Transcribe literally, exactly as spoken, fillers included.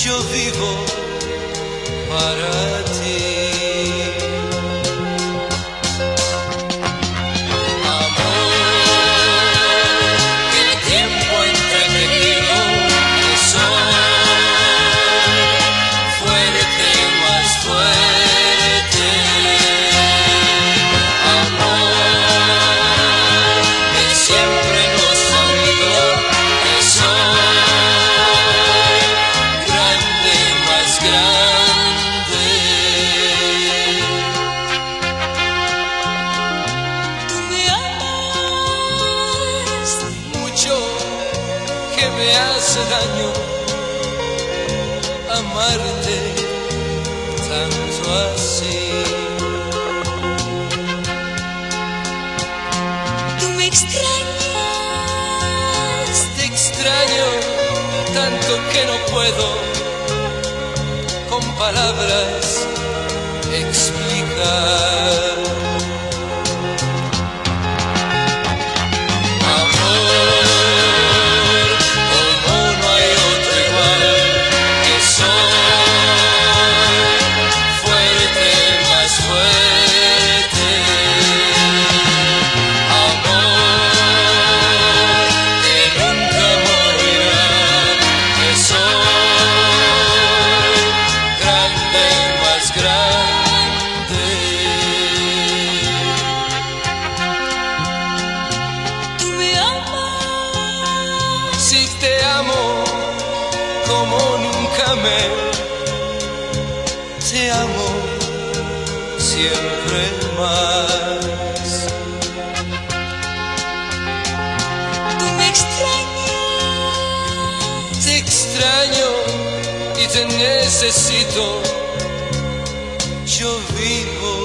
yo vivo para ti. Que me hace daño amarte tanto así. Tú me extrañas, te extraño tanto que no puedo con palabras explicar. Si te amo como nunca me, te amo siempre más. Tú me extrañas, te extraño y te necesito, yo vivo